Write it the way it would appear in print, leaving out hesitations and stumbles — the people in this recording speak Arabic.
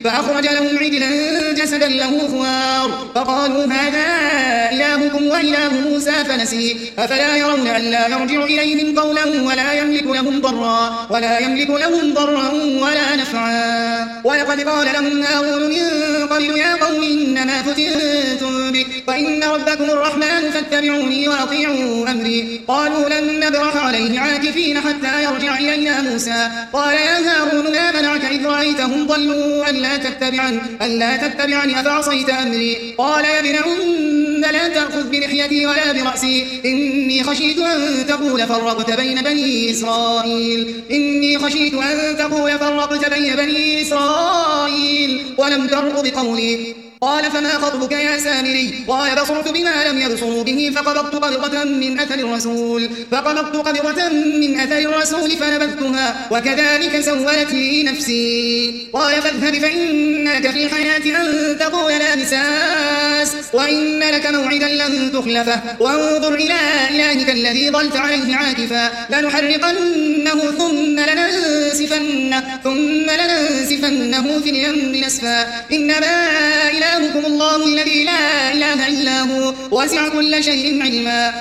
فأخرج لهم عجلا جسدا له خوار فقالوا هذا إلهكم وإله موسى فنسي أفلا يرون ألا يرجع إليهم قولا ولا يملك لهم ضرا ولا نفعا ولقد قال لهم هارون من قبل يا قوم إنما فتنتم به وإن ربكم الرحمن فاتبعوني وأطيعوا أمري قالوا لن نبرح عليه عاكفين حتى يرجع إلينا موسى قال يا هارون ما منعك إذ رأيتهم ضلوا ألا تتبعني أفعصيت أمري قال يا ابن أم لا تأخذ بلحيتي ولا برأسي إني خشيت أن تقول فرقت بين بني إسرائيل ولم ترق بقولي قال فما خطبك يا سامري قال بصرت بما لم يبصروا به فقبضت قبضة من أثر الرسول فنبذتها وكذلك سولت لي نفسي قال فاذهب فإن لك في الحياة أن تقول لا مساس وإن لك موعدا لن تخلفه وانظر إلى إلهك الذي ظلت عليه عاكفا لنحرقنه ثم لننسفنه في اليم نسفا إنما إلهكم الله الذي لا إله إلا هو وسع كل شيء علما